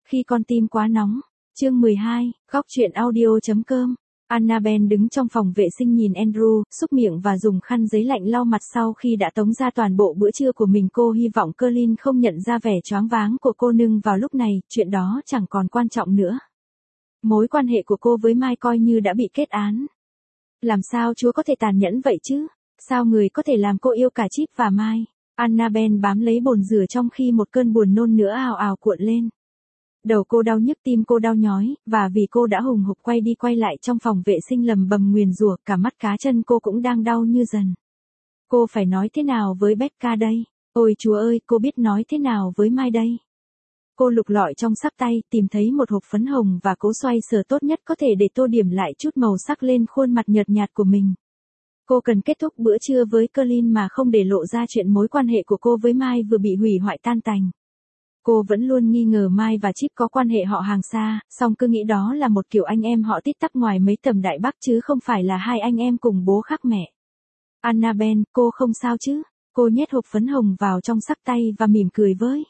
Khi con tim quá nóng. Chương 12, góc truyện audio.com. Annabelle đứng trong phòng vệ sinh nhìn Andrew, xúc miệng và dùng khăn giấy lạnh lau mặt sau khi đã tống ra toàn bộ bữa trưa của mình. Cô hy vọng Colin không nhận ra vẻ choáng váng của cô, nhưng vào lúc này, chuyện đó chẳng còn quan trọng nữa. Mối quan hệ của cô với Mai coi như đã bị kết án. Làm sao Chúa có thể tàn nhẫn vậy chứ? Sao người có thể làm cô yêu cả Chip và Mai? Annabelle bám lấy bồn rửa trong khi một cơn buồn nôn nữa ào ào cuộn lên. Đầu cô đau nhức, tim cô đau nhói, và vì cô đã hùng hục quay đi quay lại trong phòng vệ sinh lầm bầm nguyền rủa, cả mắt cá chân cô cũng đang đau như dần. Cô phải nói thế nào với Becca đây? Ôi Chúa ơi, cô biết nói thế nào với Mai đây? Cô lục lọi trong xắp tay, tìm thấy một hộp phấn hồng và cố xoay sở tốt nhất có thể để tô điểm lại chút màu sắc lên khuôn mặt nhợt nhạt của mình. Cô cần kết thúc bữa trưa với Colin mà không để lộ ra chuyện mối quan hệ của cô với Mai vừa bị hủy hoại tan tành. Cô vẫn luôn nghi ngờ Mai và Chip có quan hệ họ hàng xa, song cứ nghĩ đó là một kiểu anh em họ tít tắp ngoài mấy tầm Đại Bắc chứ không phải là hai anh em cùng bố khác mẹ. Annabelle, cô không sao chứ? Cô nhét hộp phấn hồng vào trong xắc tay và mỉm cười với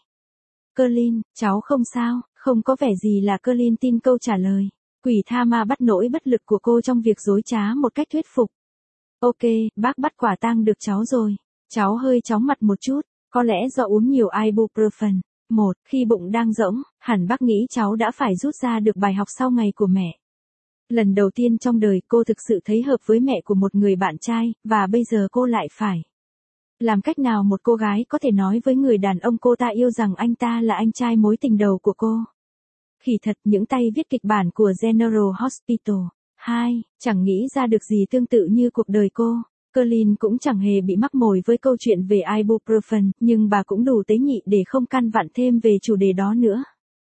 Colin, cháu không sao, không có vẻ gì là Colin tin câu trả lời. Quỷ tha ma bắt nỗi bất lực của cô trong việc dối trá một cách thuyết phục. Ok, bác bắt quả tang được cháu rồi. Cháu hơi chóng mặt một chút, có lẽ do uống nhiều ibuprofen. Khi bụng đang rỗng, hẳn bác nghĩ cháu đã phải rút ra được bài học sau ngày của mẹ. Lần đầu tiên trong đời cô thực sự thấy hợp với mẹ của một người bạn trai, và bây giờ cô lại phải. Làm cách nào một cô gái có thể nói với người đàn ông cô ta yêu rằng anh ta là anh trai mối tình đầu của cô? Khỉ thật, những tay viết kịch bản của General Hospital 2, chẳng nghĩ ra được gì tương tự như cuộc đời cô. Colin cũng chẳng hề bị mắc mồi với câu chuyện về ibuprofen, nhưng bà cũng đủ tế nhị để không căn vặn thêm về chủ đề đó nữa.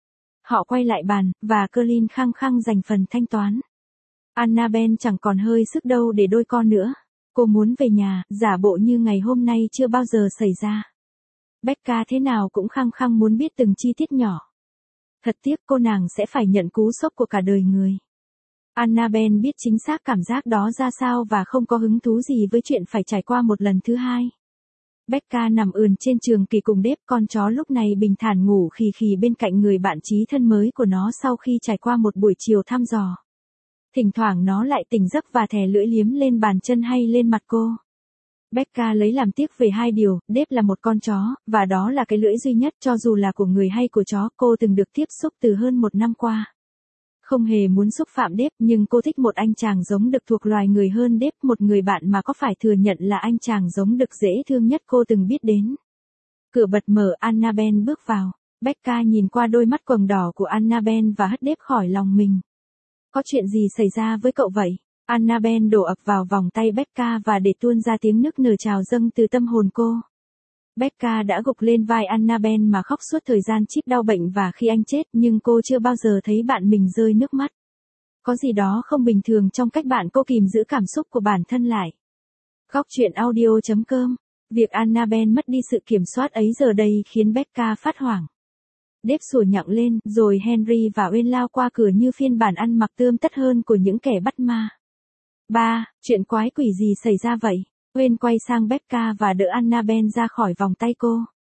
Họ quay lại bàn, và Colin khăng khăng giành phần thanh toán. Annabelle chẳng còn hơi sức đâu để đôi co nữa. Cô muốn về nhà, giả bộ như ngày hôm nay chưa bao giờ xảy ra. Becca thế nào cũng khăng khăng muốn biết từng chi tiết nhỏ. Thật tiếc cô nàng sẽ phải nhận cú sốc của cả đời người. Annabelle biết chính xác cảm giác đó ra sao và không có hứng thú gì với chuyện phải trải qua một lần thứ hai. Becca nằm ườn trên giường kỳ cùng Dave, con chó lúc này bình thản ngủ khì khì bên cạnh người bạn chí thân mới của nó sau khi trải qua một buổi chiều thăm dò. Thỉnh thoảng nó lại tỉnh giấc và thè lưỡi liếm lên bàn chân hay lên mặt cô. Becca lấy làm tiếc về hai điều, Dave là một con chó, và đó là cái lưỡi duy nhất cho dù là của người hay của chó cô từng được tiếp xúc từ hơn một năm qua. Không hề muốn xúc phạm Dave, nhưng cô thích một anh chàng giống đực thuộc loài người hơn Dave, một người bạn mà có phải thừa nhận là anh chàng giống đực dễ thương nhất cô từng biết đến. Cửa bật mở, Annabelle bước vào. Becca nhìn qua đôi mắt quầng đỏ của Annabelle và hất Dave khỏi lòng mình. Có chuyện gì xảy ra với cậu vậy? Annabelle đổ ập vào vòng tay Becca và để tuôn ra tiếng nức nở trào dâng từ tâm hồn cô. Becca đã gục lên vai Annabelle mà khóc suốt thời gian Chip đau bệnh và khi anh chết, nhưng cô chưa bao giờ thấy bạn mình rơi nước mắt. Có gì đó không bình thường trong cách bạn cô kìm giữ cảm xúc của bản thân lại. Góc truyện audio.com. Việc Annabelle mất đi sự kiểm soát ấy giờ đây khiến Becca phát hoảng. Dave sủa nhặng lên, rồi Henry và Wayne lao qua cửa như phiên bản ăn mặc tươm tất hơn của những kẻ bắt ma. Ba, chuyện quái quỷ gì xảy ra vậy? Wayne quay sang Becca và đỡ Annabelle ra khỏi vòng tay cô.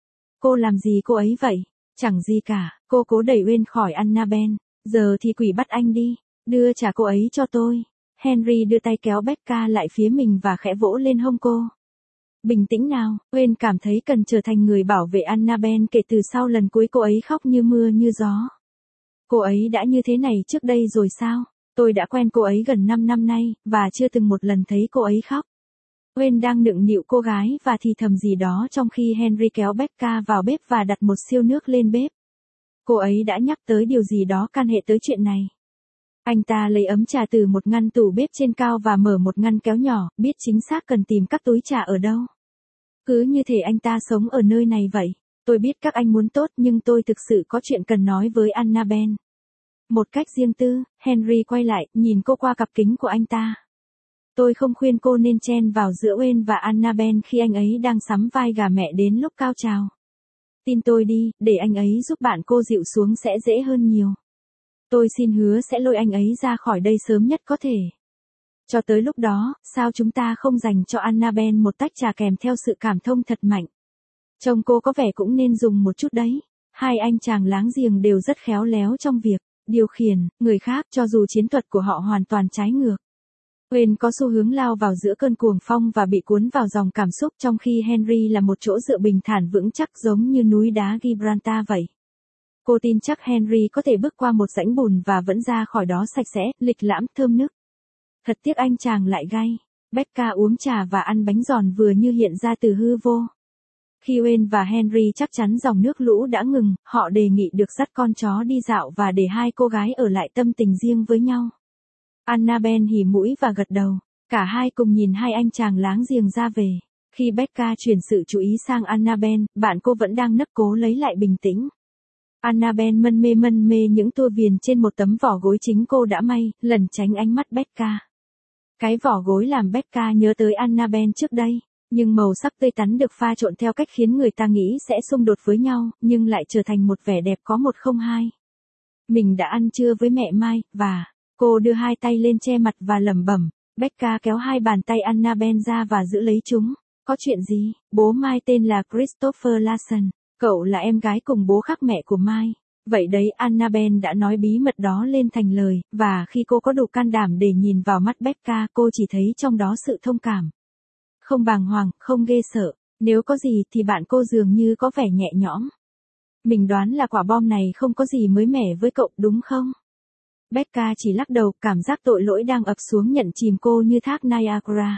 Cô làm gì cô ấy vậy? Chẳng gì cả, cô cố đẩy Wayne khỏi Annabelle. Giờ thì quỷ bắt anh đi, đưa trả cô ấy cho tôi. Henry đưa tay kéo Becca lại phía mình và khẽ vỗ lên hông cô. Bình tĩnh nào, Wayne cảm thấy cần trở thành người bảo vệ Annabelle kể từ sau lần cuối cô ấy khóc như mưa như gió. Cô ấy đã như thế này trước đây rồi sao? Tôi đã quen cô ấy gần 5 năm nay, và chưa từng một lần thấy cô ấy khóc. Wayne đang nựng nịu cô gái và thì thầm gì đó trong khi Henry kéo Becca vào bếp và đặt một siêu nước lên bếp. Cô ấy đã nhắc tới điều gì đó can hệ tới chuyện này. Anh ta lấy ấm trà từ một ngăn tủ bếp trên cao và mở một ngăn kéo nhỏ, biết chính xác cần tìm các túi trà ở đâu. Cứ như thể anh ta sống ở nơi này vậy. Tôi biết các anh muốn tốt nhưng tôi thực sự có chuyện cần nói với Annabelle. Một cách riêng tư, Henry quay lại, nhìn cô qua cặp kính của anh ta. Tôi không khuyên cô nên chen vào giữa Wayne và Annabelle khi anh ấy đang sắm vai gà mẹ đến lúc cao trào. Tin tôi đi, để anh ấy giúp bạn cô dịu xuống sẽ dễ hơn nhiều. Tôi xin hứa sẽ lôi anh ấy ra khỏi đây sớm nhất có thể. Cho tới lúc đó, sao chúng ta không dành cho Annabelle một tách trà kèm theo sự cảm thông thật mạnh? Trông cô có vẻ cũng nên dùng một chút đấy. Hai anh chàng láng giềng đều rất khéo léo trong việc điều khiển người khác, cho dù chiến thuật của họ hoàn toàn trái ngược. Wayne có xu hướng lao vào giữa cơn cuồng phong và bị cuốn vào dòng cảm xúc, trong khi Henry là một chỗ dựa bình thản vững chắc giống như núi đá Gibraltar vậy. Cô tin chắc Henry có thể bước qua một rãnh bùn và vẫn ra khỏi đó sạch sẽ, lịch lãm, thơm nức. Thật tiếc anh chàng lại gay. Becca uống trà và ăn bánh giòn vừa như hiện ra từ hư vô. Khi Wayne và Henry chắc chắn dòng nước lũ đã ngừng, họ đề nghị được dắt con chó đi dạo và để hai cô gái ở lại tâm tình riêng với nhau. Annabelle hỉ mũi và gật đầu. Cả hai cùng nhìn hai anh chàng láng giềng ra về. Khi Becca chuyển sự chú ý sang Annabelle, bạn cô vẫn đang nấc cố lấy lại bình tĩnh. Annabelle mân mê những tua viền trên một tấm vỏ gối chính cô đã may, lẩn tránh ánh mắt Becca. Cái vỏ gối làm Becca nhớ tới Annabelle trước đây, nhưng màu sắc tươi tắn được pha trộn theo cách khiến người ta nghĩ sẽ xung đột với nhau, nhưng lại trở thành một vẻ đẹp có một không hai. Mình đã ăn trưa với mẹ Mai, và cô đưa hai tay lên che mặt và lẩm bẩm. Becca kéo hai bàn tay Annabelle ra và giữ lấy chúng. Có chuyện gì? Bố Mai tên là Christopher Larson. Cậu là em gái cùng bố khác mẹ của Mai. Vậy đấy, Annabelle đã nói bí mật đó lên thành lời, và khi cô có đủ can đảm để nhìn vào mắt Becca, cô chỉ thấy trong đó sự thông cảm. Không bàng hoàng, không ghê sợ. Nếu có gì thì bạn cô dường như có vẻ nhẹ nhõm. Mình đoán là quả bom này không có gì mới mẻ với cậu, đúng không? Becca chỉ lắc đầu, cảm giác tội lỗi đang ập xuống nhận chìm cô như thác Niagara.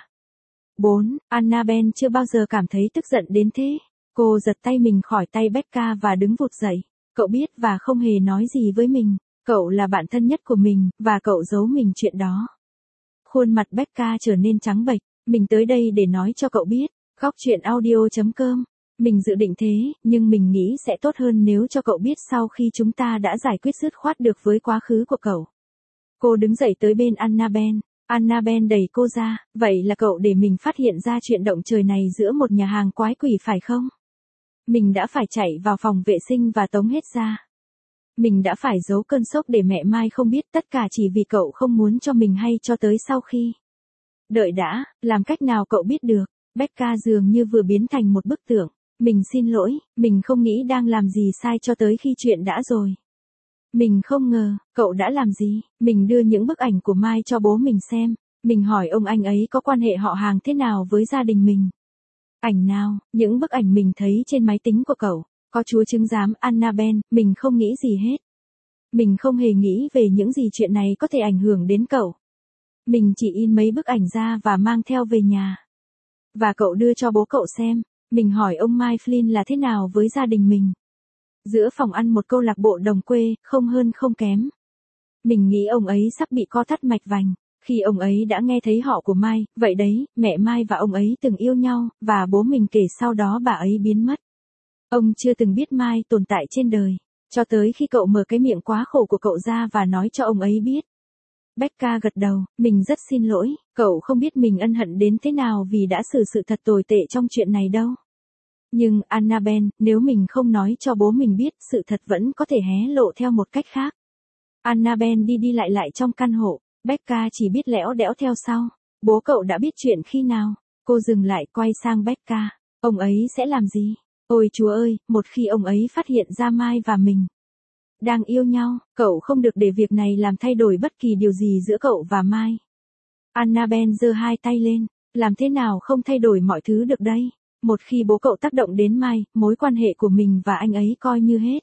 4. Annabelle chưa bao giờ cảm thấy tức giận đến thế. Cô giật tay mình khỏi tay Becca và đứng vụt dậy. Cậu biết và không hề nói gì với mình. Cậu là bạn thân nhất của mình, và cậu giấu mình chuyện đó. Khuôn mặt Becca trở nên trắng bệch. Mình tới đây để nói cho cậu biết. Góc chuyện audio.com. Mình dự định thế, nhưng mình nghĩ sẽ tốt hơn nếu cho cậu biết sau khi chúng ta đã giải quyết dứt khoát được với quá khứ của cậu. Cô đứng dậy tới bên Annabelle. Annabelle đẩy cô ra. Vậy là cậu để mình phát hiện ra chuyện động trời này giữa một nhà hàng quái quỷ phải không? Mình đã phải chạy vào phòng vệ sinh và tống hết ra. Mình đã phải giấu cơn sốc để mẹ Mai không biết, tất cả chỉ vì cậu không muốn cho mình hay cho tới sau khi. Đợi đã, làm cách nào cậu biết được? Becca dường như vừa biến thành một bức tượng. Mình xin lỗi, mình không nghĩ đang làm gì sai cho tới khi chuyện đã rồi. Mình không ngờ, cậu đã làm gì? Mình đưa những bức ảnh của Mai cho bố mình xem. Mình hỏi ông anh ấy có quan hệ họ hàng thế nào với gia đình mình. Ảnh nào? Những bức ảnh mình thấy trên máy tính của cậu. Có chúa chứng giám Annabelle, mình không nghĩ gì hết. Mình không hề nghĩ về những gì chuyện này có thể ảnh hưởng đến cậu. Mình chỉ in mấy bức ảnh ra và mang theo về nhà. Và cậu đưa cho bố cậu xem. Mình hỏi ông Mike Flynn là thế nào với gia đình mình. Giữa phòng ăn một câu lạc bộ đồng quê, không hơn không kém. Mình nghĩ ông ấy sắp bị co thắt mạch vành. Khi ông ấy đã nghe thấy họ của Mai, vậy đấy, mẹ Mai và ông ấy từng yêu nhau, và bố mình kể sau đó bà ấy biến mất. Ông chưa từng biết Mai tồn tại trên đời, cho tới khi cậu mở cái miệng quá khổ của cậu ra và nói cho ông ấy biết. Becca gật đầu, mình rất xin lỗi, cậu không biết mình ân hận đến thế nào vì đã xử sự thật tồi tệ trong chuyện này đâu. Nhưng, Annabelle, nếu mình không nói cho bố mình biết, sự thật vẫn có thể hé lộ theo một cách khác. Annabelle đi lại trong căn hộ, Becca chỉ biết lẽo đẽo theo sau. Bố cậu đã biết chuyện khi nào? Cô dừng lại quay sang Becca. Ông ấy sẽ làm gì? Ôi Chúa ơi, một khi ông ấy phát hiện ra Mai và mình đang yêu nhau, cậu không được để việc này làm thay đổi bất kỳ điều gì giữa cậu và Mai. Annabelle giơ hai tay lên. Làm thế nào không thay đổi mọi thứ được đây? Một khi bố cậu tác động đến Mai, mối quan hệ của mình và anh ấy coi như hết.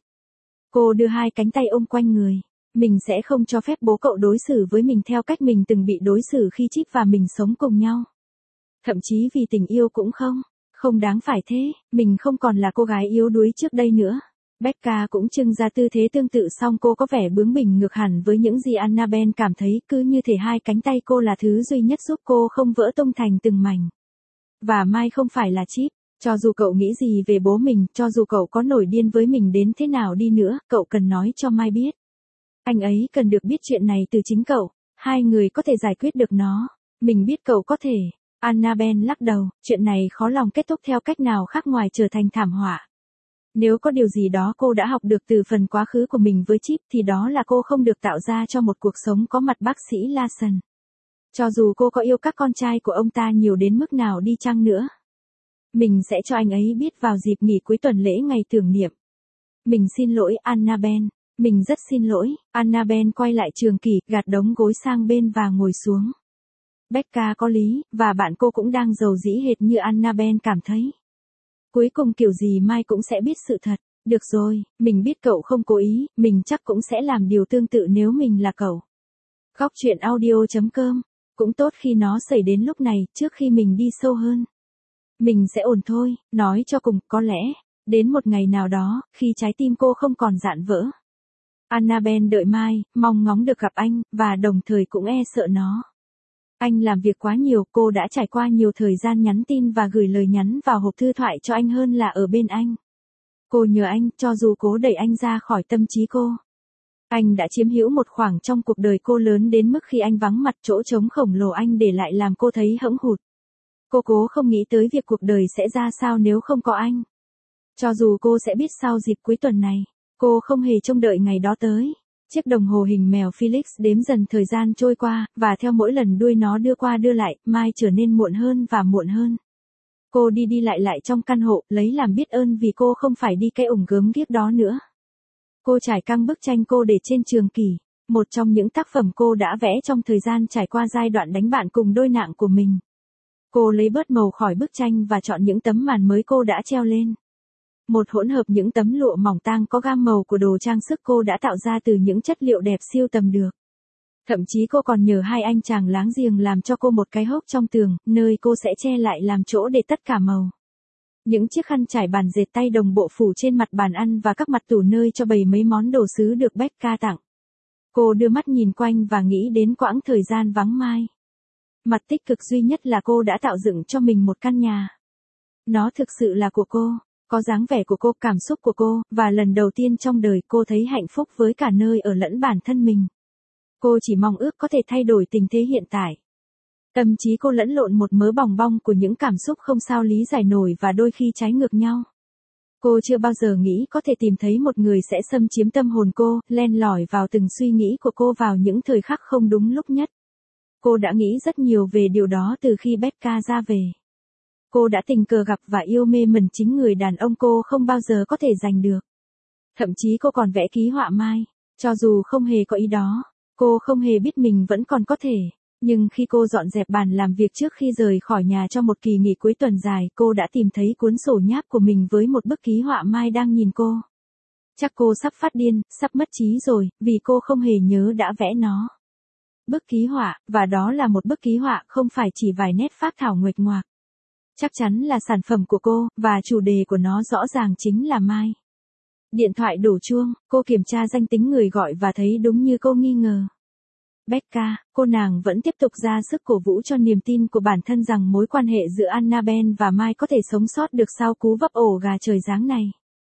Cô đưa hai cánh tay ôm quanh người. Mình sẽ không cho phép bố cậu đối xử với mình theo cách mình từng bị đối xử khi Chip và mình sống cùng nhau. Thậm chí vì tình yêu cũng không. Không đáng phải thế, mình không còn là cô gái yếu đuối trước đây nữa. Becca cũng trưng ra tư thế tương tự, song cô có vẻ bướng bỉnh ngược hẳn với những gì Annabelle cảm thấy, cứ như thể hai cánh tay cô là thứ duy nhất giúp cô không vỡ tung thành từng mảnh. Và Mai không phải là Chip. Cho dù cậu nghĩ gì về bố mình, cho dù cậu có nổi điên với mình đến thế nào đi nữa, cậu cần nói cho Mai biết. Anh ấy cần được biết chuyện này từ chính cậu. Hai người có thể giải quyết được nó. Mình biết cậu có thể. Annabelle lắc đầu, chuyện này khó lòng kết thúc theo cách nào khác ngoài trở thành thảm họa. Nếu có điều gì đó cô đã học được từ phần quá khứ của mình với Chip thì đó là cô không được tạo ra cho một cuộc sống có mặt bác sĩ Larson. Cho dù cô có yêu các con trai của ông ta nhiều đến mức nào đi chăng nữa. Mình sẽ cho anh ấy biết vào dịp nghỉ cuối tuần lễ ngày tưởng niệm. Mình xin lỗi Annabelle. Mình rất xin lỗi. Annabelle quay lại Trường Kỳ, gạt đống gối sang bên và ngồi xuống. Becca có lý, và bạn cô cũng đang giàu dĩ hệt như Annabelle cảm thấy. Cuối cùng kiểu gì Mai cũng sẽ biết sự thật. Được rồi, mình biết cậu không cố ý, mình chắc cũng sẽ làm điều tương tự nếu mình là cậu. Góc truyện audio.com. Cũng tốt khi nó xảy đến lúc này, trước khi mình đi sâu hơn. Mình sẽ ổn thôi, nói cho cùng, có lẽ, đến một ngày nào đó, khi trái tim cô không còn dạn vỡ. Annabelle đợi Mai, mong ngóng được gặp anh, và đồng thời cũng e sợ nó. Anh làm việc quá nhiều, cô đã trải qua nhiều thời gian nhắn tin và gửi lời nhắn vào hộp thư thoại cho anh hơn là ở bên anh. Cô nhờ anh, cho dù cố đẩy anh ra khỏi tâm trí cô. Anh đã chiếm hữu một khoảng trong cuộc đời cô lớn đến mức khi anh vắng mặt, chỗ trống khổng lồ anh để lại làm cô thấy hẫng hụt. Cô cố không nghĩ tới việc cuộc đời sẽ ra sao nếu không có anh. Cho dù cô sẽ biết sau dịp cuối tuần này, cô không hề trông đợi ngày đó tới. Chiếc đồng hồ hình mèo Felix đếm dần thời gian trôi qua, và theo mỗi lần đuôi nó đưa qua đưa lại, Mai trở nên muộn hơn và muộn hơn. Cô đi đi lại lại trong căn hộ, lấy làm biết ơn vì cô không phải đi cái ủng gớm ghiếc đó nữa. Cô trải căng bức tranh cô để trên Trường Kỳ, một trong những tác phẩm cô đã vẽ trong thời gian trải qua giai đoạn đánh bạn cùng đôi nạng của mình. Cô lấy bớt màu khỏi bức tranh và chọn những tấm màn mới cô đã treo lên. Một hỗn hợp những tấm lụa mỏng tang có gam màu của đồ trang sức cô đã tạo ra từ những chất liệu đẹp siêu tầm được. Thậm chí cô còn nhờ hai anh chàng láng giềng làm cho cô một cái hốc trong tường, nơi cô sẽ che lại làm chỗ để tất cả màu. Những chiếc khăn trải bàn dệt tay đồng bộ phủ trên mặt bàn ăn và các mặt tủ nơi cho bày mấy món đồ sứ được Becca tặng. Cô đưa mắt nhìn quanh và nghĩ đến quãng thời gian vắng Mai. Mặt tích cực duy nhất là cô đã tạo dựng cho mình một căn nhà. Nó thực sự là của cô, có dáng vẻ của cô, cảm xúc của cô, và lần đầu tiên trong đời cô thấy hạnh phúc với cả nơi ở lẫn bản thân mình. Cô chỉ mong ước có thể thay đổi tình thế hiện tại. Tâm trí cô lẫn lộn một mớ bòng bong của những cảm xúc không sao lý giải nổi và đôi khi trái ngược nhau. Cô chưa bao giờ nghĩ có thể tìm thấy một người sẽ xâm chiếm tâm hồn cô, len lỏi vào từng suy nghĩ của cô vào những thời khắc không đúng lúc nhất. Cô đã nghĩ rất nhiều về điều đó từ khi Becca ra về. Cô đã tình cờ gặp và yêu mê mẩn chính người đàn ông cô không bao giờ có thể giành được. Thậm chí cô còn vẽ ký họa Mai, cho dù không hề có ý đó, cô không hề biết mình vẫn còn có thể. Nhưng khi cô dọn dẹp bàn làm việc trước khi rời khỏi nhà cho một kỳ nghỉ cuối tuần dài, cô đã tìm thấy cuốn sổ nháp của mình với một bức ký họa Mai đang nhìn cô. Chắc cô sắp phát điên, sắp mất trí rồi, vì cô không hề nhớ đã vẽ nó. Bức ký họa, và đó là một bức ký họa không phải chỉ vài nét phác thảo nguệch ngoạc. Chắc chắn là sản phẩm của cô, và chủ đề của nó rõ ràng chính là Mai. Điện thoại đổ chuông, cô kiểm tra danh tính người gọi và thấy đúng như cô nghi ngờ. Becca, cô nàng vẫn tiếp tục ra sức cổ vũ cho niềm tin của bản thân rằng mối quan hệ giữa Annabelle và Mai có thể sống sót được sau cú vấp ổ gà trời giáng này.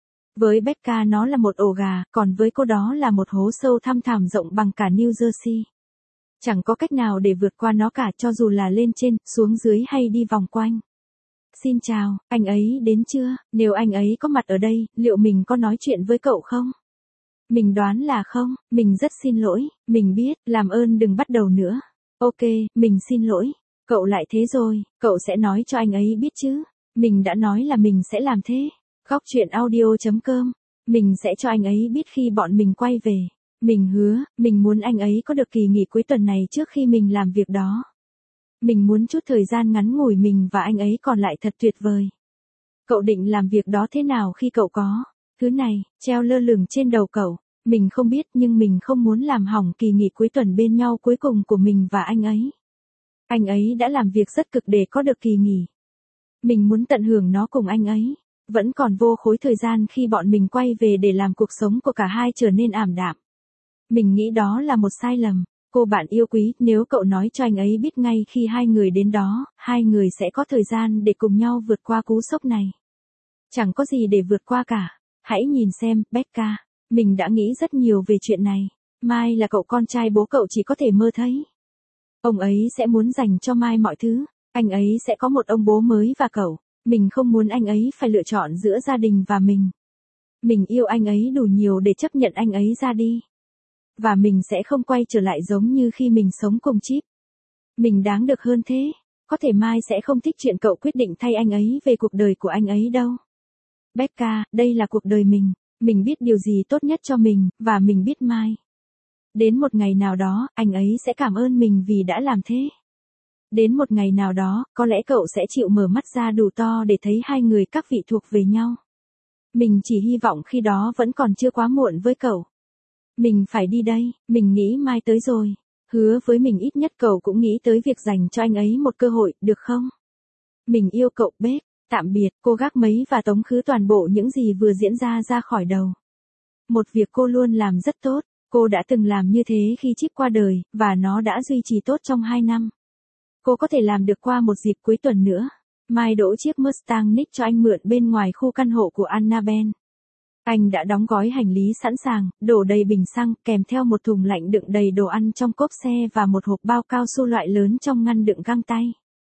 Với Becca nó là một ổ gà, còn với cô đó là một hố sâu thăm thẳm rộng bằng cả New Jersey. Chẳng có cách nào để vượt qua nó cả, cho dù là lên trên, xuống dưới hay đi vòng quanh. Xin chào, anh ấy đến chưa? Nếu anh ấy có mặt ở đây, liệu mình có nói chuyện với cậu không? Mình đoán là không, mình rất xin lỗi, mình biết, làm ơn đừng bắt đầu nữa. Ok, mình xin lỗi. Cậu lại thế rồi, cậu sẽ nói cho anh ấy biết chứ? Mình đã nói là mình sẽ làm thế. Góc truyện audio.com. Mình sẽ cho anh ấy biết khi bọn mình quay về. Mình hứa, mình muốn anh ấy có được kỳ nghỉ cuối tuần này trước khi mình làm việc đó. Mình muốn chút thời gian ngắn ngủi mình và anh ấy còn lại thật tuyệt vời. Cậu định làm việc đó thế nào khi cậu có thứ này treo lơ lửng trên đầu cậu? Mình không biết, nhưng mình không muốn làm hỏng kỳ nghỉ cuối tuần bên nhau cuối cùng của mình và anh ấy. Anh ấy đã làm việc rất cực để có được kỳ nghỉ. Mình muốn tận hưởng nó cùng anh ấy. Vẫn còn vô khối thời gian khi bọn mình quay về để làm cuộc sống của cả hai trở nên ảm đạm. Mình nghĩ đó là một sai lầm. Cô bạn yêu quý, nếu cậu nói cho anh ấy biết ngay khi hai người đến đó, hai người sẽ có thời gian để cùng nhau vượt qua cú sốc này. Chẳng có gì để vượt qua cả. Hãy nhìn xem, Becca. Mình đã nghĩ rất nhiều về chuyện này. Mai là cậu con trai bố cậu chỉ có thể mơ thấy. Ông ấy sẽ muốn dành cho Mai mọi thứ. Anh ấy sẽ có một ông bố mới và cậu. Mình không muốn anh ấy phải lựa chọn giữa gia đình và mình. Mình yêu anh ấy đủ nhiều để chấp nhận anh ấy ra đi. Và mình sẽ không quay trở lại giống như khi mình sống cùng Chip. Mình đáng được hơn thế. Có thể Mai sẽ không thích chuyện cậu quyết định thay anh ấy về cuộc đời của anh ấy đâu. Becca, đây là cuộc đời mình. Mình biết điều gì tốt nhất cho mình, và mình biết Mai. Đến một ngày nào đó, anh ấy sẽ cảm ơn mình vì đã làm thế. Đến một ngày nào đó, có lẽ cậu sẽ chịu mở mắt ra đủ to để thấy hai người các vị thuộc về nhau. Mình chỉ hy vọng khi đó vẫn còn chưa quá muộn với cậu. Mình phải đi đây, mình nghĩ Mai tới rồi. Hứa với mình ít nhất cậu cũng nghĩ tới việc dành cho anh ấy một cơ hội, được không? Mình yêu cậu Bếp. Tạm biệt, cô gác máy và tống khứ toàn bộ những gì vừa diễn ra khỏi đầu. Một việc cô luôn làm rất tốt, cô đã từng làm như thế khi Chip qua đời, và nó đã duy trì tốt trong 2 năm. Cô có thể làm được qua một dịp cuối tuần nữa. Mai đỗ chiếc Mustang Nick cho anh mượn bên ngoài khu căn hộ của Annabelle. Anh đã đóng gói hành lý sẵn sàng, đổ đầy bình xăng, kèm theo một thùng lạnh đựng đầy đồ ăn trong cốp xe và một hộp bao cao su loại lớn trong ngăn đựng găng tay.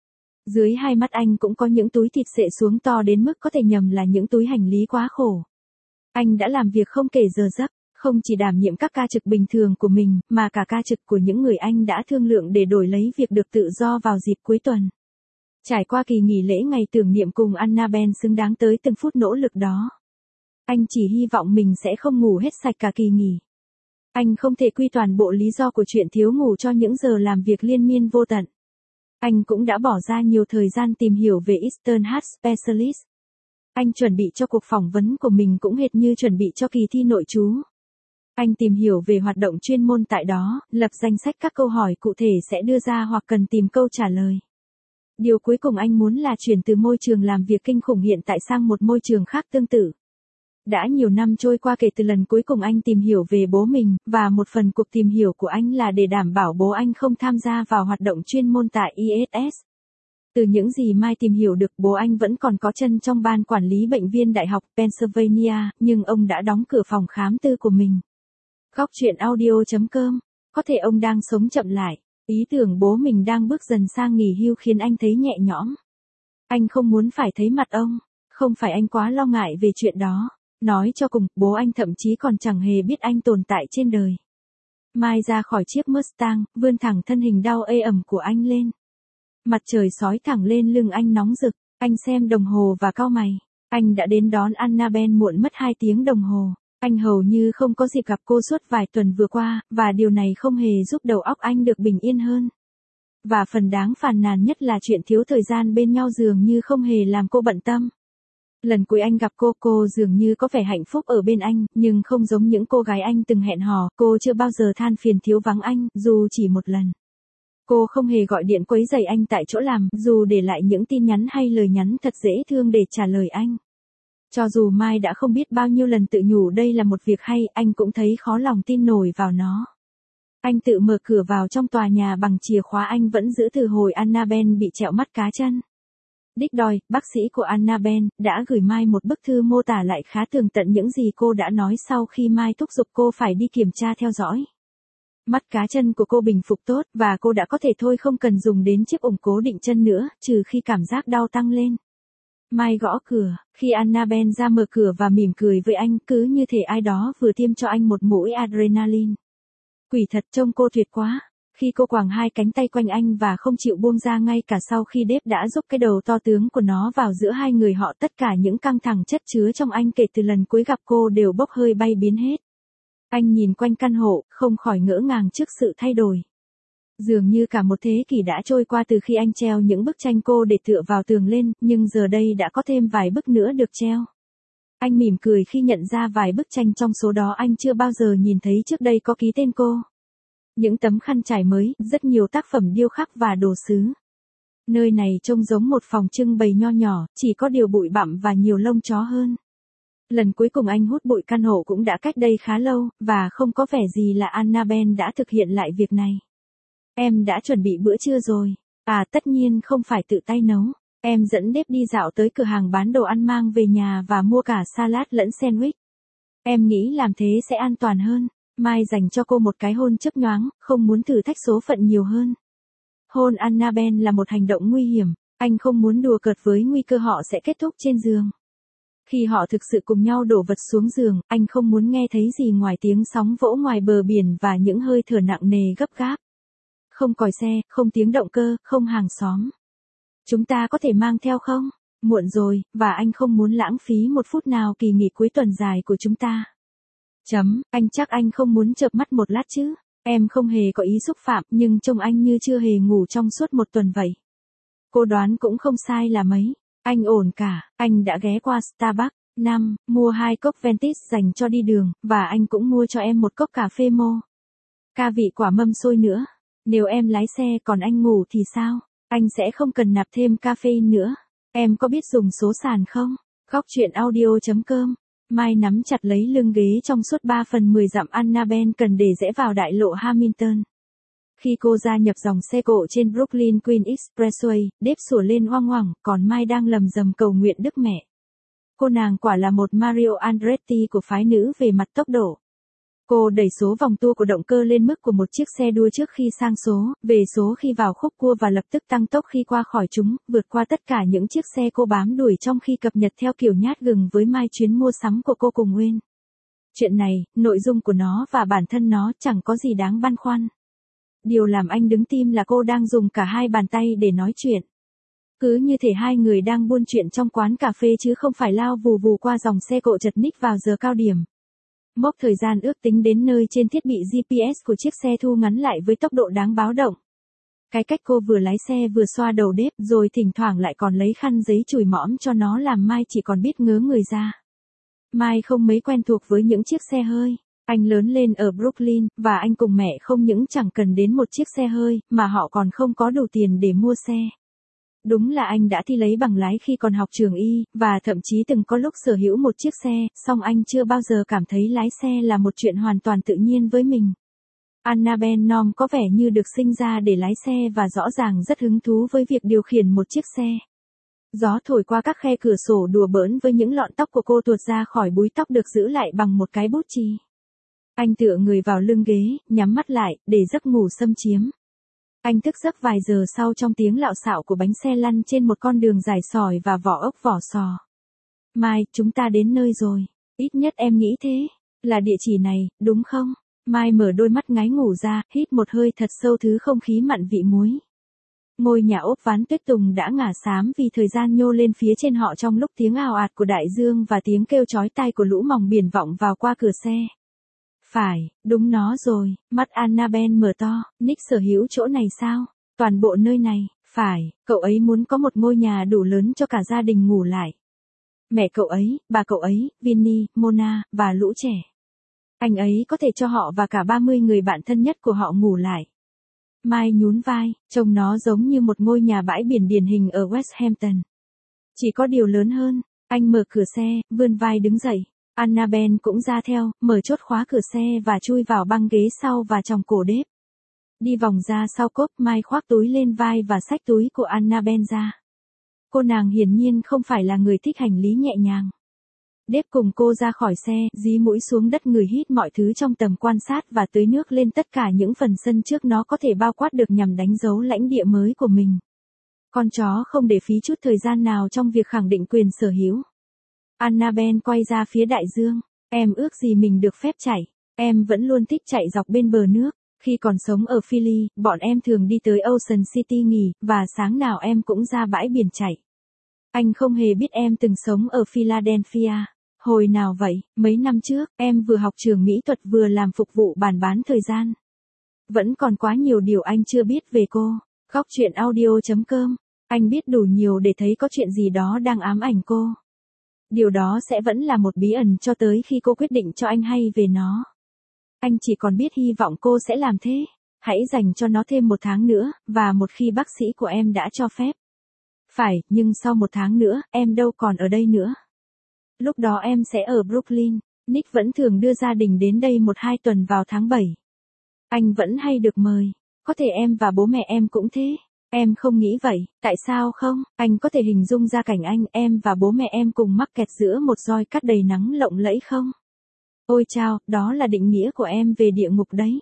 Dưới hai mắt anh cũng có những túi thịt xệ xuống to đến mức có thể nhầm là những túi hành lý quá khổ. Anh đã làm việc không kể giờ giấc, không chỉ đảm nhiệm các ca trực bình thường của mình, mà cả ca trực của những người anh đã thương lượng để đổi lấy việc được tự do vào dịp cuối tuần. Trải qua kỳ nghỉ lễ ngày tưởng niệm cùng Annabelle xứng đáng tới từng phút nỗ lực đó. Anh chỉ hy vọng mình sẽ không ngủ hết sạch cả kỳ nghỉ. Anh không thể quy toàn bộ lý do của chuyện thiếu ngủ cho những giờ làm việc liên miên vô tận. Anh cũng đã bỏ ra nhiều thời gian tìm hiểu về Eastern Heart Specialist. Anh chuẩn bị cho cuộc phỏng vấn của mình cũng hệt như chuẩn bị cho kỳ thi nội trú. Anh tìm hiểu về hoạt động chuyên môn tại đó, lập danh sách các câu hỏi cụ thể sẽ đưa ra hoặc cần tìm câu trả lời. Điều cuối cùng anh muốn là chuyển từ môi trường làm việc kinh khủng hiện tại sang một môi trường khác tương tự. Đã nhiều năm trôi qua kể từ lần cuối cùng anh tìm hiểu về bố mình, và một phần cuộc tìm hiểu của anh là để đảm bảo bố anh không tham gia vào hoạt động chuyên môn tại ISS. Từ những gì Mai tìm hiểu được, bố anh vẫn còn có chân trong ban quản lý bệnh viện Đại học Pennsylvania, nhưng ông đã đóng cửa phòng khám tư của mình. Góc truyện audio.com. Có thể ông đang sống chậm lại. Ý tưởng bố mình đang bước dần sang nghỉ hưu khiến anh thấy nhẹ nhõm. Anh không muốn phải thấy mặt ông. Không phải anh quá lo ngại về chuyện đó. Nói cho cùng, bố anh thậm chí còn chẳng hề biết anh tồn tại trên đời. Mai ra khỏi chiếc Mustang, vươn thẳng thân hình đau ê ẩm của anh lên. Mặt trời sói thẳng lên lưng anh nóng rực. Anh xem đồng hồ và cau mày. Anh đã đến đón Annabelle muộn mất 2 tiếng đồng hồ. Anh hầu như không có dịp gặp cô suốt vài tuần vừa qua, và điều này không hề giúp đầu óc anh được bình yên hơn. Và phần đáng phàn nàn nhất là chuyện thiếu thời gian bên nhau dường như không hề làm cô bận tâm. Lần cuối anh gặp cô dường như có vẻ hạnh phúc ở bên anh, nhưng không giống những cô gái anh từng hẹn hò, cô chưa bao giờ than phiền thiếu vắng anh, dù chỉ một lần. Cô không hề gọi điện quấy rầy anh tại chỗ làm, dù để lại những tin nhắn hay lời nhắn thật dễ thương để trả lời anh. Cho dù Mai đã không biết bao nhiêu lần tự nhủ đây là một việc hay, anh cũng thấy khó lòng tin nổi vào nó. Anh tự mở cửa vào trong tòa nhà bằng chìa khóa anh vẫn giữ từ hồi Annabelle bị trẹo mắt cá chân. Dick Doyle, bác sĩ của Annabelle, đã gửi Mai một bức thư mô tả lại khá tường tận những gì cô đã nói sau khi Mai thúc giục cô phải đi kiểm tra theo dõi. Mắt cá chân của cô bình phục tốt, và cô đã có thể thôi không cần dùng đến chiếc ủng cố định chân nữa, trừ khi cảm giác đau tăng lên. Mai gõ cửa, khi Annabelle ra mở cửa và mỉm cười với anh, cứ như thể ai đó vừa tiêm cho anh một mũi adrenaline. Quỷ thật, trông cô tuyệt quá. Khi cô quàng hai cánh tay quanh anh và không chịu buông ra ngay cả sau khi Dave đã giúp cái đầu to tướng của nó vào giữa hai người họ, tất cả những căng thẳng chất chứa trong anh kể từ lần cuối gặp cô đều bốc hơi bay biến hết. Anh nhìn quanh căn hộ, không khỏi ngỡ ngàng trước sự thay đổi. Dường như cả một thế kỷ đã trôi qua từ khi anh treo những bức tranh cô để tựa vào tường lên, nhưng giờ đây đã có thêm vài bức nữa được treo. Anh mỉm cười khi nhận ra vài bức tranh trong số đó anh chưa bao giờ nhìn thấy trước đây có ký tên cô. Những tấm khăn trải mới, rất nhiều tác phẩm điêu khắc và đồ sứ. Nơi này trông giống một phòng trưng bày nho nhỏ, chỉ có điều bụi bặm và nhiều lông chó hơn. Lần cuối cùng anh hút bụi căn hộ cũng đã cách đây khá lâu, và không có vẻ gì là Annabelle đã thực hiện lại việc này. Em đã chuẩn bị bữa trưa rồi. À, tất nhiên không phải tự tay nấu. Em dẫn Dave đi dạo tới cửa hàng bán đồ ăn mang về nhà và mua cả salad lẫn sandwich. Em nghĩ làm thế sẽ an toàn hơn. Mai dành cho cô một cái hôn chớp nhoáng, không muốn thử thách số phận nhiều hơn. Hôn Annabelle là một hành động nguy hiểm, anh không muốn đùa cợt với nguy cơ họ sẽ kết thúc trên giường. Khi họ thực sự cùng nhau đổ vật xuống giường, anh không muốn nghe thấy gì ngoài tiếng sóng vỗ ngoài bờ biển và những hơi thở nặng nề gấp gáp. Không còi xe, không tiếng động cơ, không hàng xóm. Chúng ta có thể mang theo không? Muộn rồi, và anh không muốn lãng phí một phút nào kỳ nghỉ cuối tuần dài của chúng ta. Anh chắc anh không muốn chợp mắt một lát chứ? Em không hề có ý xúc phạm, nhưng trông anh như chưa hề ngủ trong suốt một tuần vậy. Cô đoán cũng không sai là mấy. Anh ổn cả, anh đã ghé qua Starbucks, mua 2 cốc Ventis dành cho đi đường, và anh cũng mua cho em một cốc cà phê ca vị quả mâm xôi nữa. Nếu em lái xe còn anh ngủ thì sao? Anh sẽ không cần nạp thêm caffeine nữa. Em có biết dùng số sàn không? Góc chuyện audio.com. Mai nắm chặt lấy lưng ghế trong suốt 3/10 dặm Annabelle cần để rẽ vào đại lộ Hamilton. Khi cô gia nhập dòng xe cộ trên Brooklyn Queens Expressway, đếp sủa lên hoang hoảng, còn Mai đang lầm rầm cầu nguyện Đức Mẹ. Cô nàng quả là một Mario Andretti của phái nữ về mặt tốc độ. Cô đẩy số vòng tua của động cơ lên mức của một chiếc xe đua trước khi sang số, về số khi vào khúc cua và lập tức tăng tốc khi qua khỏi chúng, vượt qua tất cả những chiếc xe cô bám đuổi trong khi cập nhật theo kiểu nhát gừng với Mai chuyến mua sắm của cô cùng Nguyên. Chuyện này, nội dung của nó và bản thân nó chẳng có gì đáng băn khoăn. Điều làm anh đứng tim là cô đang dùng cả hai bàn tay để nói chuyện. Cứ như thể hai người đang buôn chuyện trong quán cà phê chứ không phải lao vù vù qua dòng xe cộ chật ních vào giờ cao điểm. Mốc thời gian ước tính đến nơi trên thiết bị GPS của chiếc xe thu ngắn lại với tốc độ đáng báo động. Cái cách cô vừa lái xe vừa xoa đầu đếp rồi thỉnh thoảng lại còn lấy khăn giấy chùi mõm cho nó làm Mai chỉ còn biết ngớ người ra. Mai không mấy quen thuộc với những chiếc xe hơi. Anh lớn lên ở Brooklyn, và anh cùng mẹ không những chẳng cần đến một chiếc xe hơi, mà họ còn không có đủ tiền để mua xe. Đúng là anh đã thi lấy bằng lái khi còn học trường y, và thậm chí từng có lúc sở hữu một chiếc xe, song anh chưa bao giờ cảm thấy lái xe là một chuyện hoàn toàn tự nhiên với mình. Annabelle Norm có vẻ như được sinh ra để lái xe và rõ ràng rất hứng thú với việc điều khiển một chiếc xe. Gió thổi qua các khe cửa sổ đùa bỡn với những lọn tóc của cô tuột ra khỏi búi tóc được giữ lại bằng một cái bút chì. Anh tựa người vào lưng ghế, nhắm mắt lại, để giấc ngủ xâm chiếm. Anh thức giấc vài giờ sau trong tiếng lạo xạo của bánh xe lăn trên một con đường dài sỏi và vỏ ốc vỏ sò. Mai, chúng ta đến nơi rồi. Ít nhất em nghĩ thế. Là địa chỉ này, đúng không? Mai mở đôi mắt ngái ngủ ra, hít một hơi thật sâu thứ không khí mặn vị muối. Ngôi nhà ốp ván tuyết tùng đã ngả xám vì thời gian nhô lên phía trên họ trong lúc tiếng ào ạt của đại dương và tiếng kêu chói tai của lũ mòng biển vọng vào qua cửa xe. Phải, đúng nó rồi, mắt Annabelle mở to, Nick sở hữu chỗ này sao? Toàn bộ nơi này, phải, cậu ấy muốn có một ngôi nhà đủ lớn cho cả gia đình ngủ lại. Mẹ cậu ấy, bà cậu ấy, Vinny, Mona, và lũ trẻ. Anh ấy có thể cho họ và cả 30 người bạn thân nhất của họ ngủ lại. Mai nhún vai, trông nó giống như một ngôi nhà bãi biển điển hình ở Westhampton. Chỉ có điều lớn hơn, anh mở cửa xe, vươn vai đứng dậy. Annabelle cũng ra theo, mở chốt khóa cửa xe và chui vào băng ghế sau và trong cổ đếp. Đi vòng ra sau cốp, Mai khoác túi lên vai và xách túi của Annabelle ra. Cô nàng hiển nhiên không phải là người thích hành lý nhẹ nhàng. Đếp cùng cô ra khỏi xe, dí mũi xuống đất người hít mọi thứ trong tầm quan sát và tưới nước lên tất cả những phần sân trước nó có thể bao quát được nhằm đánh dấu lãnh địa mới của mình. Con chó không để phí chút thời gian nào trong việc khẳng định quyền sở hữu. Annabelle quay ra phía đại dương. Em ước gì mình được phép chạy. Em vẫn luôn thích chạy dọc bên bờ nước. Khi còn sống ở Philly, bọn em thường đi tới Ocean City nghỉ, và sáng nào em cũng ra bãi biển chạy. Anh không hề biết em từng sống ở Philadelphia. Hồi nào vậy? Mấy năm trước, em vừa học trường mỹ thuật vừa làm phục vụ bản bán thời gian. Vẫn còn quá nhiều điều anh chưa biết về cô. Góc chuyện audio.com. Anh biết đủ nhiều để thấy có chuyện gì đó đang ám ảnh cô. Điều đó sẽ vẫn là một bí ẩn cho tới khi cô quyết định cho anh hay về nó. Anh chỉ còn biết hy vọng cô sẽ làm thế. Hãy dành cho nó thêm 1 tháng nữa, và một khi bác sĩ của em đã cho phép. Phải, nhưng sau 1 tháng nữa, em đâu còn ở đây nữa. Lúc đó em sẽ ở Brooklyn. Nick vẫn thường đưa gia đình đến đây 1-2 tuần vào tháng 7. Anh vẫn hay được mời. Có thể em và bố mẹ em cũng thế. Em không nghĩ vậy, tại sao không? Anh có thể hình dung ra cảnh em và bố mẹ em cùng mắc kẹt giữa một roi cát đầy nắng lộng lẫy không? Ôi chao, đó là định nghĩa của em về địa ngục đấy.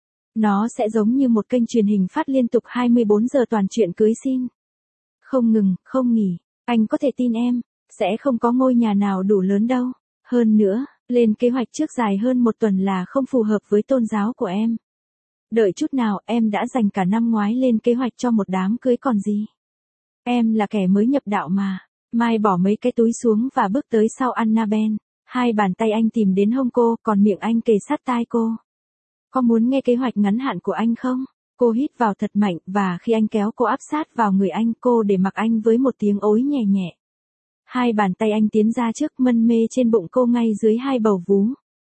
Nó sẽ giống như một kênh truyền hình phát liên tục 24 giờ toàn chuyện cưới xin. Không ngừng, không nghỉ. Anh có thể tin em, sẽ không có ngôi nhà nào đủ lớn đâu. Hơn nữa, lên kế hoạch trước dài hơn 1 tuần là không phù hợp với tôn giáo của em. Đợi chút nào, em đã dành cả năm ngoái lên kế hoạch cho một đám cưới còn gì. Em là kẻ mới nhập đạo mà. Mai bỏ mấy cái túi xuống và bước tới sau Annabelle. Hai bàn tay anh tìm đến hông cô, còn miệng anh kề sát tai cô. Có muốn nghe kế hoạch ngắn hạn của anh không? Cô hít vào thật mạnh và khi anh kéo cô áp sát vào người anh, cô để mặc anh với một tiếng ối nhẹ nhẹ. Hai bàn tay anh tiến ra trước, mân mê trên bụng cô ngay dưới hai bầu vú.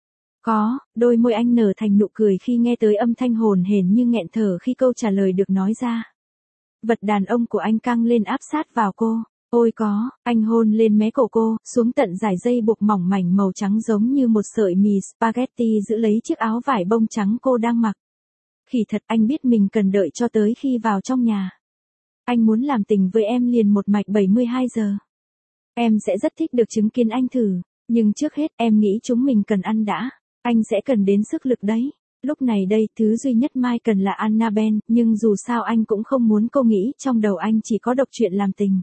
Đôi môi anh nở thành nụ cười khi nghe tới âm thanh hồn hển như nghẹn thở khi câu trả lời được nói ra. Vật đàn ông của anh căng lên áp sát vào cô. Anh hôn lên mé cổ cô, xuống tận dải dây buộc mỏng mảnh màu trắng giống như một sợi mì spaghetti giữ lấy chiếc áo vải bông trắng cô đang mặc. Khỉ thật, anh biết mình cần đợi cho tới khi vào trong nhà. Anh muốn làm tình với em liền một mạch 72 giờ. Em sẽ rất thích được chứng kiến anh thử, nhưng trước hết em nghĩ chúng mình cần ăn đã. Anh sẽ cần đến sức lực đấy. Lúc này đây, thứ duy nhất Mai cần là Annabelle, nhưng dù sao anh cũng không muốn cô nghĩ trong đầu anh chỉ có độc chuyện làm tình.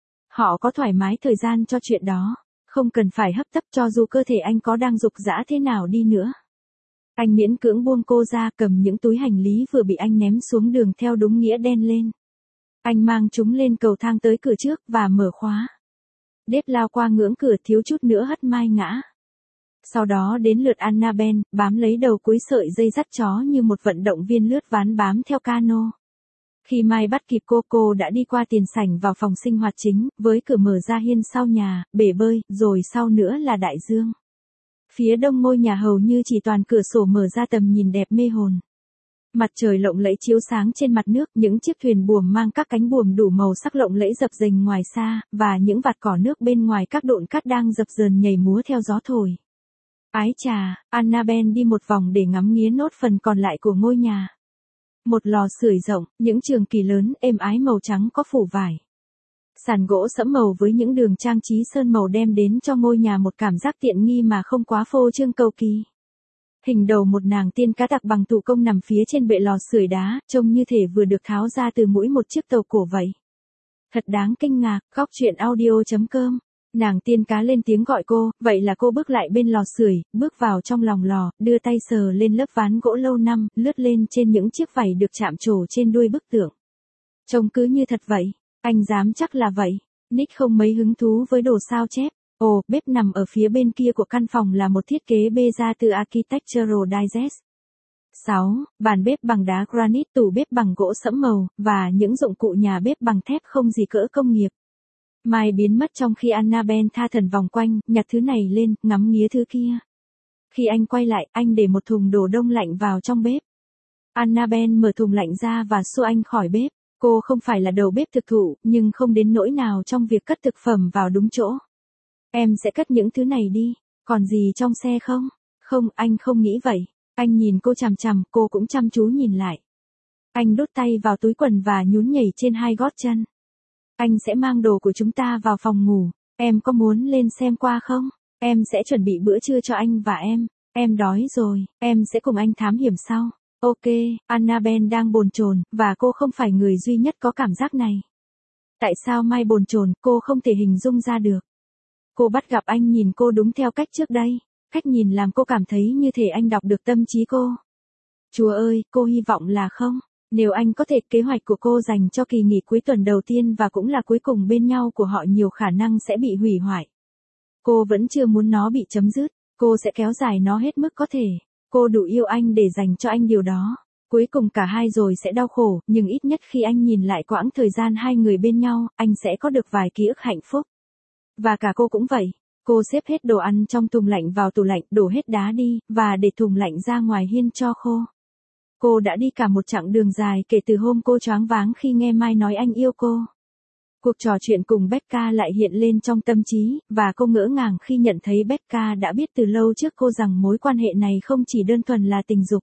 Họ có thoải mái thời gian cho chuyện đó, không cần phải hấp tấp cho dù cơ thể anh có đang dục dã thế nào đi nữa. Anh miễn cưỡng buông cô ra, cầm những túi hành lý vừa bị anh ném xuống đường theo đúng nghĩa đen lên. Anh mang chúng lên cầu thang tới cửa trước và mở khóa. Đếp lao qua ngưỡng cửa thiếu chút nữa hất Mai ngã. Sau đó đến lượt Annabelle, bám lấy đầu cuối sợi dây dắt chó như một vận động viên lướt ván bám theo cano. Khi Mai bắt kịp cô đã đi qua tiền sảnh vào phòng sinh hoạt chính, với cửa mở ra hiên sau nhà, bể bơi, rồi sau nữa là đại dương. Phía đông ngôi nhà hầu như chỉ toàn cửa sổ mở ra tầm nhìn đẹp mê hồn. Mặt trời lộng lẫy chiếu sáng trên mặt nước, những chiếc thuyền buồm mang các cánh buồm đủ màu sắc lộng lẫy dập dềnh ngoài xa, và những vạt cỏ nước bên ngoài các độn cát đang dập dờn nhảy múa theo gió thổi. Ái chà, Annabelle đi một vòng để ngắm nghía nốt phần còn lại của ngôi nhà. Một lò sưởi rộng, những trường kỳ lớn êm ái màu trắng có phủ vải. Sàn gỗ sẫm màu với những đường trang trí sơn màu đem đến cho ngôi nhà một cảm giác tiện nghi mà không quá phô trương cầu kỳ. Hình đầu một nàng tiên cá tặc bằng thủ công nằm phía trên bệ lò sưởi đá, trông như thể vừa được tháo ra từ mũi một chiếc tàu cổ vậy. Thật đáng kinh ngạc, góc truyện audio.com. Nàng tiên cá lên tiếng gọi cô, vậy là cô bước lại bên lò sưởi, bước vào trong lòng lò, đưa tay sờ lên lớp ván gỗ lâu năm, lướt lên trên những chiếc vảy được chạm trổ trên đuôi bức tượng. Trông cứ như thật vậy, anh dám chắc là vậy. Nick không mấy hứng thú với đồ sao chép. Bếp nằm ở phía bên kia của căn phòng là một thiết kế bê ra từ Architectural Digest. 6. Bàn bếp bằng đá granite, tủ bếp bằng gỗ sẫm màu, và những dụng cụ nhà bếp bằng thép không gì cỡ công nghiệp. Mai biến mất trong khi Annabelle tha thẩn vòng quanh, nhặt thứ này lên, ngắm nghía thứ kia. Khi anh quay lại, anh để một thùng đồ đông lạnh vào trong bếp. Annabelle mở thùng lạnh ra và xua anh khỏi bếp. Cô không phải là đầu bếp thực thụ, nhưng không đến nỗi nào trong việc cất thực phẩm vào đúng chỗ. Em sẽ cất những thứ này đi, còn gì trong xe không? Không, anh không nghĩ vậy. Anh nhìn cô chằm chằm, cô cũng chăm chú nhìn lại. Anh đút tay vào túi quần và nhún nhảy trên hai gót chân. Anh sẽ mang đồ của chúng ta vào phòng ngủ. Em có muốn lên xem qua không? Em sẽ chuẩn bị bữa trưa cho anh và em. Em đói rồi, em sẽ cùng anh thám hiểm sau. Ok, Annabelle đang bồn chồn, và cô không phải người duy nhất có cảm giác này. Tại sao Mai bồn chồn, cô không thể hình dung ra được. Cô bắt gặp anh nhìn cô đúng theo cách trước đây. Cách nhìn làm cô cảm thấy như thể anh đọc được tâm trí cô. Chúa ơi, cô hy vọng là không. Nếu anh có thể, kế hoạch của cô dành cho kỳ nghỉ cuối tuần đầu tiên và cũng là cuối cùng bên nhau của họ nhiều khả năng sẽ bị hủy hoại. Cô vẫn chưa muốn nó bị chấm dứt, cô sẽ kéo dài nó hết mức có thể. Cô đủ yêu anh để dành cho anh điều đó. Cuối cùng cả hai rồi sẽ đau khổ, nhưng ít nhất khi anh nhìn lại quãng thời gian hai người bên nhau, anh sẽ có được vài ký ức hạnh phúc. Và cả cô cũng vậy. Cô xếp hết đồ ăn trong thùng lạnh vào tủ lạnh, đổ hết đá đi, và để thùng lạnh ra ngoài hiên cho khô. Cô đã đi cả một chặng đường dài kể từ hôm cô choáng váng khi nghe Mai nói anh yêu cô. Cuộc trò chuyện cùng Becca lại hiện lên trong tâm trí, và cô ngỡ ngàng khi nhận thấy Becca đã biết từ lâu trước cô rằng mối quan hệ này không chỉ đơn thuần là tình dục.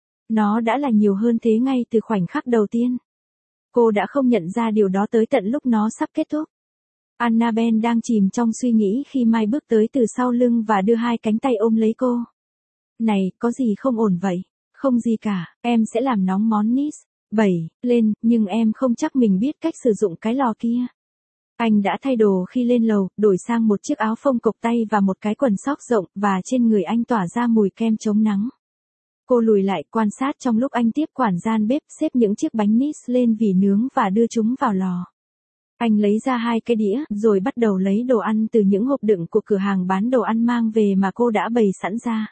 Nó đã là nhiều hơn thế ngay từ khoảnh khắc đầu tiên. Cô đã không nhận ra điều đó tới tận lúc nó sắp kết thúc. Annabelle đang chìm trong suy nghĩ khi Mai bước tới từ sau lưng và đưa hai cánh tay ôm lấy cô. Này, có gì không ổn vậy? Không gì cả, em sẽ làm nóng món Nice. 7. Lên, nhưng em không chắc mình biết cách sử dụng cái lò kia. Anh đã thay đồ khi lên lầu, đổi sang một chiếc áo phông cộc tay và một cái quần sóc rộng, và trên người anh tỏa ra mùi kem chống nắng. Cô lùi lại quan sát trong lúc anh tiếp quản gian bếp xếp những chiếc bánh Nice lên vỉ nướng và đưa chúng vào lò. Anh lấy ra 2 cái đĩa, rồi bắt đầu lấy đồ ăn từ những hộp đựng của cửa hàng bán đồ ăn mang về mà cô đã bày sẵn ra.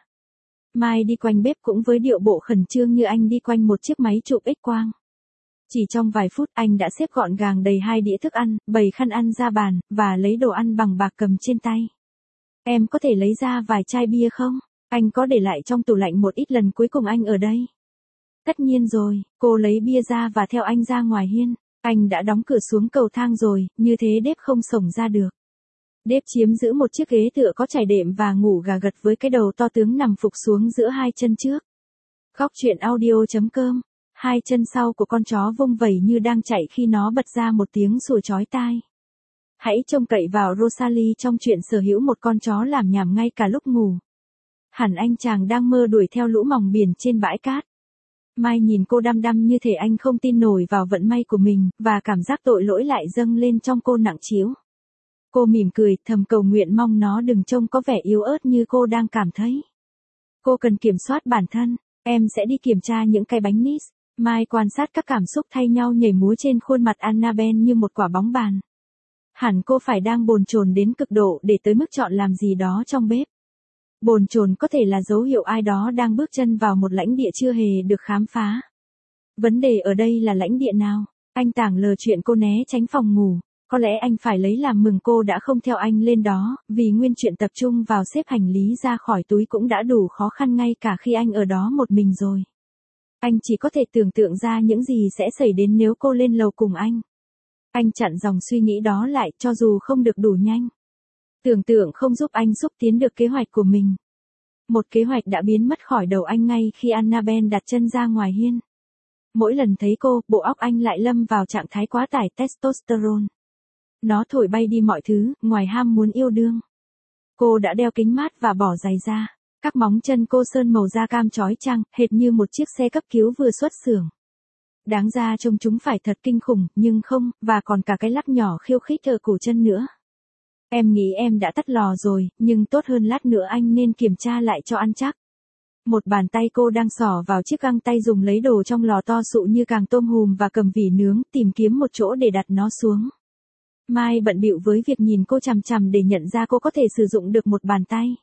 Mai đi quanh bếp cũng với điệu bộ khẩn trương như anh đi quanh một chiếc máy chụp X-quang. Chỉ trong vài phút anh đã xếp gọn gàng đầy 2 đĩa thức ăn, bày khăn ăn ra bàn, và lấy đồ ăn bằng bạc cầm trên tay. Em có thể lấy ra vài chai bia không? Anh có để lại trong tủ lạnh một ít lần cuối cùng anh ở đây. Tất nhiên rồi, cô lấy bia ra và theo anh ra ngoài hiên. Anh đã đóng cửa xuống cầu thang rồi, như thế Dave không xổng ra được. Dave chiếm giữ một chiếc ghế tựa có trải đệm và ngủ gà gật với cái đầu to tướng nằm phục xuống giữa 2 chân trước. Góc truyện audio.com. 2 chân sau của con chó vung vẩy như đang chạy khi nó bật ra một tiếng sủa chói tai. Hãy trông cậy vào Rosalie trong chuyện sở hữu một con chó làm nhảm ngay cả lúc ngủ. Hẳn anh chàng đang mơ đuổi theo lũ mòng biển trên bãi cát. Mai nhìn cô đăm đăm như thể anh không tin nổi vào vận may của mình, và cảm giác tội lỗi lại dâng lên trong cô nặng trĩu. Cô mỉm cười, thầm cầu nguyện mong nó đừng trông có vẻ yếu ớt như cô đang cảm thấy. Cô cần kiểm soát bản thân, em sẽ đi kiểm tra những cái bánh nít. Mai quan sát các cảm xúc thay nhau nhảy múa trên khuôn mặt Annabelle như một quả bóng bàn. Hẳn cô phải đang bồn chồn đến cực độ để tới mức chọn làm gì đó trong bếp. Bồn chồn có thể là dấu hiệu ai đó đang bước chân vào một lãnh địa chưa hề được khám phá. Vấn đề ở đây là lãnh địa nào? Anh tảng lờ chuyện cô né tránh phòng ngủ. Có lẽ anh phải lấy làm mừng cô đã không theo anh lên đó, vì nguyên chuyện tập trung vào xếp hành lý ra khỏi túi cũng đã đủ khó khăn ngay cả khi anh ở đó một mình rồi. Anh chỉ có thể tưởng tượng ra những gì sẽ xảy đến nếu cô lên lầu cùng anh. Anh chặn dòng suy nghĩ đó lại cho dù không được đủ nhanh. Tưởng tượng không giúp anh xúc tiến được kế hoạch của mình. Một kế hoạch đã biến mất khỏi đầu anh ngay khi Annabelle đặt chân ra ngoài hiên. Mỗi lần thấy cô, bộ óc anh lại lâm vào trạng thái quá tải testosterone. Nó thổi bay đi mọi thứ, ngoài ham muốn yêu đương. Cô đã đeo kính mát và bỏ giày ra. Các móng chân cô sơn màu da cam chói chang, hệt như một chiếc xe cấp cứu vừa xuất xưởng. Đáng ra trông chúng phải thật kinh khủng, nhưng không, và còn cả cái lắc nhỏ khiêu khích ở cổ chân nữa. Em nghĩ em đã tắt lò rồi, nhưng tốt hơn lát nữa anh nên kiểm tra lại cho ăn chắc. Một bàn tay cô đang xỏ vào chiếc găng tay dùng lấy đồ trong lò to sụ như càng tôm hùm và cầm vỉ nướng, tìm kiếm một chỗ để đặt nó xuống. Mai bận bịu với việc nhìn cô chằm chằm để nhận ra cô có thể sử dụng được một bàn tay.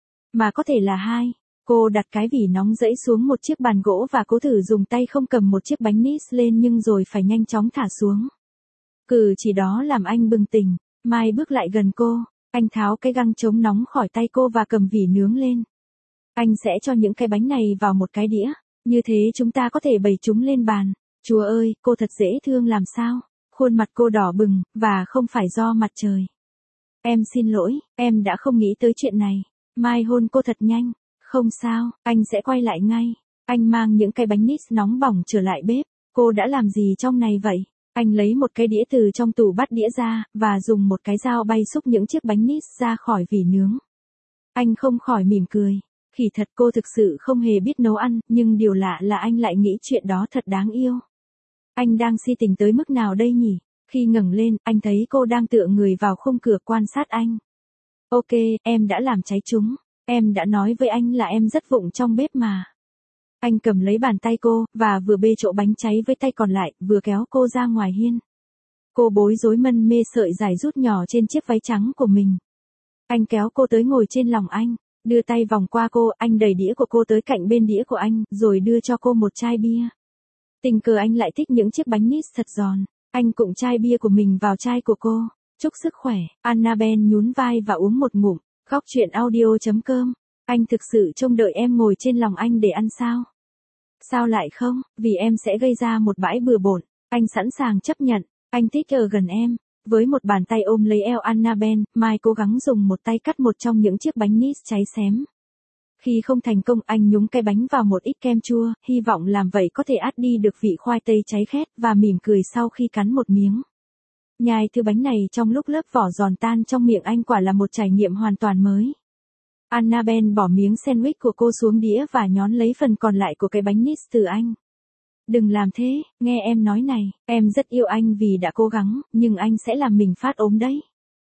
Mà có thể là 2. Cô đặt cái vỉ nóng rẫy xuống một chiếc bàn gỗ và cố thử dùng tay không cầm một chiếc bánh nít lên nhưng rồi phải nhanh chóng thả xuống. Cử chỉ đó làm anh bừng tỉnh. Mai bước lại gần cô. Anh tháo cái găng chống nóng khỏi tay cô và cầm vỉ nướng lên. Anh sẽ cho những cái bánh này vào một cái đĩa. Như thế chúng ta có thể bày chúng lên bàn. Chúa ơi, cô thật dễ thương làm sao. Khuôn mặt cô đỏ bừng, và không phải do mặt trời. Em xin lỗi, em đã không nghĩ tới chuyện này. Mai hôn cô thật nhanh. Không sao, anh sẽ quay lại ngay. Anh mang những cái bánh nít nóng bỏng trở lại bếp. Cô đã làm gì trong này vậy? Anh lấy một cái đĩa từ trong tủ bắt đĩa ra, và dùng một cái dao bay xúc những chiếc bánh nít ra khỏi vỉ nướng. Anh không khỏi mỉm cười. Khỉ thật, cô thực sự không hề biết nấu ăn, nhưng điều lạ là anh lại nghĩ chuyện đó thật đáng yêu. Anh đang si tình tới mức nào đây nhỉ? Khi ngẩng lên, anh thấy cô đang tựa người vào khung cửa quan sát anh. Ok, em đã làm cháy chúng. Em đã nói với anh là em rất vụng trong bếp mà. Anh cầm lấy bàn tay cô, và vừa bê chỗ bánh cháy với tay còn lại, vừa kéo cô ra ngoài hiên. Cô bối rối mân mê sợi dài rút nhỏ trên chiếc váy trắng của mình. Anh kéo cô tới ngồi trên lòng anh, đưa tay vòng qua cô, anh đẩy đĩa của cô tới cạnh bên đĩa của anh, rồi đưa cho cô một chai bia. Tình cờ anh lại thích những chiếc bánh nít thật giòn. Anh cụng chai bia của mình vào chai của cô. Chúc sức khỏe. Annabelle nhún vai và uống một ngụm. Góc truyện audio.com. Anh thực sự trông đợi em ngồi trên lòng anh để ăn sao? Sao lại không? Vì em sẽ gây ra một bãi bừa bộn. Anh sẵn sàng chấp nhận. Anh thích ở gần em. Với một bàn tay ôm lấy eo Annabelle, Mai cố gắng dùng một tay cắt một trong những chiếc bánh nít cháy xém. Khi không thành công, anh nhúng cái bánh vào một ít kem chua, hy vọng làm vậy có thể át đi được vị khoai tây cháy khét, và mỉm cười sau khi cắn một miếng. Nhai thứ bánh này trong lúc lớp vỏ giòn tan trong miệng anh quả là một trải nghiệm hoàn toàn mới. Annabelle bỏ miếng sandwich của cô xuống đĩa và nhón lấy phần còn lại của cái bánh nít từ anh. Đừng làm thế, nghe em nói này, em rất yêu anh vì đã cố gắng, nhưng anh sẽ làm mình phát ốm đấy.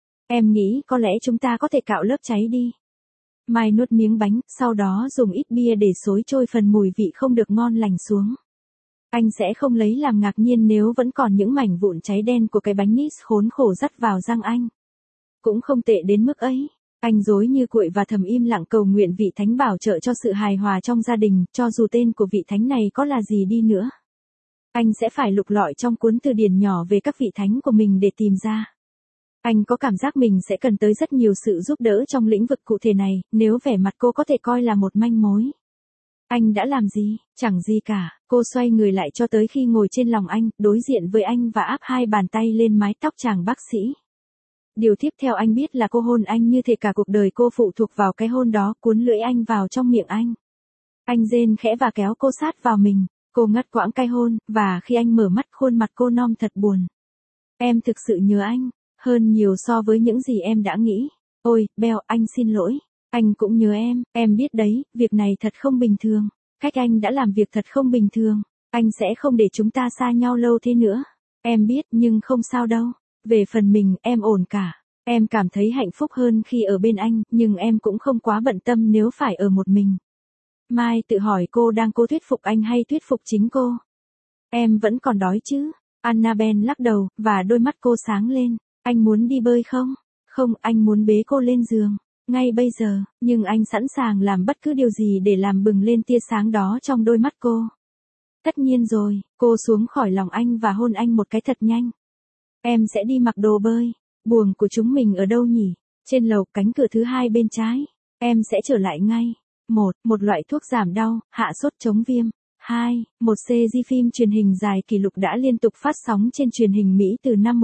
Em nghĩ có lẽ chúng ta có thể cạo lớp cháy đi. Mai nuốt miếng bánh, sau đó dùng ít bia để xối trôi phần mùi vị không được ngon lành xuống. Anh sẽ không lấy làm ngạc nhiên nếu vẫn còn những mảnh vụn cháy đen của cái bánh nít khốn khổ dắt vào răng anh. Cũng không tệ đến mức ấy. Anh dối như cuội và thầm im lặng cầu nguyện vị thánh bảo trợ cho sự hài hòa trong gia đình, cho dù tên của vị thánh này có là gì đi nữa. Anh sẽ phải lục lọi trong cuốn từ điển nhỏ về các vị thánh của mình để tìm ra. Anh có cảm giác mình sẽ cần tới rất nhiều sự giúp đỡ trong lĩnh vực cụ thể này, nếu vẻ mặt cô có thể coi là một manh mối. Anh đã làm gì? Chẳng gì cả. Cô xoay người lại cho tới khi ngồi trên lòng anh, đối diện với anh và áp hai bàn tay lên mái tóc chàng bác sĩ. Điều tiếp theo anh biết là cô hôn anh như thể cả cuộc đời cô phụ thuộc vào cái hôn đó, cuốn lưỡi anh vào trong miệng anh. Anh rên khẽ và kéo cô sát vào mình. Cô ngắt quãng cái hôn, và khi anh mở mắt khuôn mặt cô non thật buồn. Em thực sự nhớ anh, hơn nhiều so với những gì em đã nghĩ. Ôi, Belle, anh xin lỗi. Anh cũng nhớ em biết đấy, việc này thật không bình thường. Cách anh đã làm việc thật không bình thường. Anh sẽ không để chúng ta xa nhau lâu thế nữa. Em biết nhưng không sao đâu. Về phần mình, em ổn cả. Em cảm thấy hạnh phúc hơn khi ở bên anh, nhưng em cũng không quá bận tâm nếu phải ở một mình. Mai tự hỏi cô đang cố thuyết phục anh hay thuyết phục chính cô. Em vẫn còn đói chứ? Annabelle lắc đầu, và đôi mắt cô sáng lên. Anh muốn đi bơi không? Không, anh muốn bế cô lên giường. Ngay bây giờ, nhưng anh sẵn sàng làm bất cứ điều gì để làm bừng lên tia sáng đó trong đôi mắt cô. Tất nhiên rồi, cô xuống khỏi lòng anh và hôn anh một cái thật nhanh. Em sẽ đi mặc đồ bơi. Buồng của chúng mình ở đâu nhỉ? Trên lầu, cánh cửa thứ hai bên trái. Em sẽ trở lại ngay. 1. Một loại thuốc giảm đau, hạ sốt chống viêm. 2. Một series phim truyền hình dài kỷ lục đã liên tục phát sóng trên truyền hình Mỹ từ năm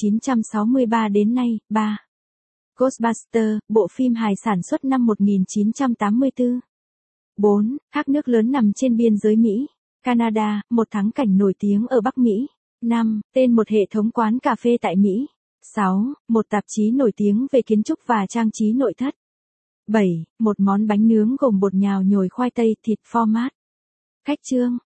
1963 đến nay. 3. Ghostbusters, bộ phim hài sản xuất năm 1984. 4. Thác nước lớn nằm trên biên giới Mỹ, Canada, một thắng cảnh nổi tiếng ở Bắc Mỹ. 5. Tên một hệ thống quán cà phê tại Mỹ. 6. Một tạp chí nổi tiếng về kiến trúc và trang trí nội thất. 7. Một món bánh nướng gồm bột nhào nhồi khoai tây thịt format. Khách chương.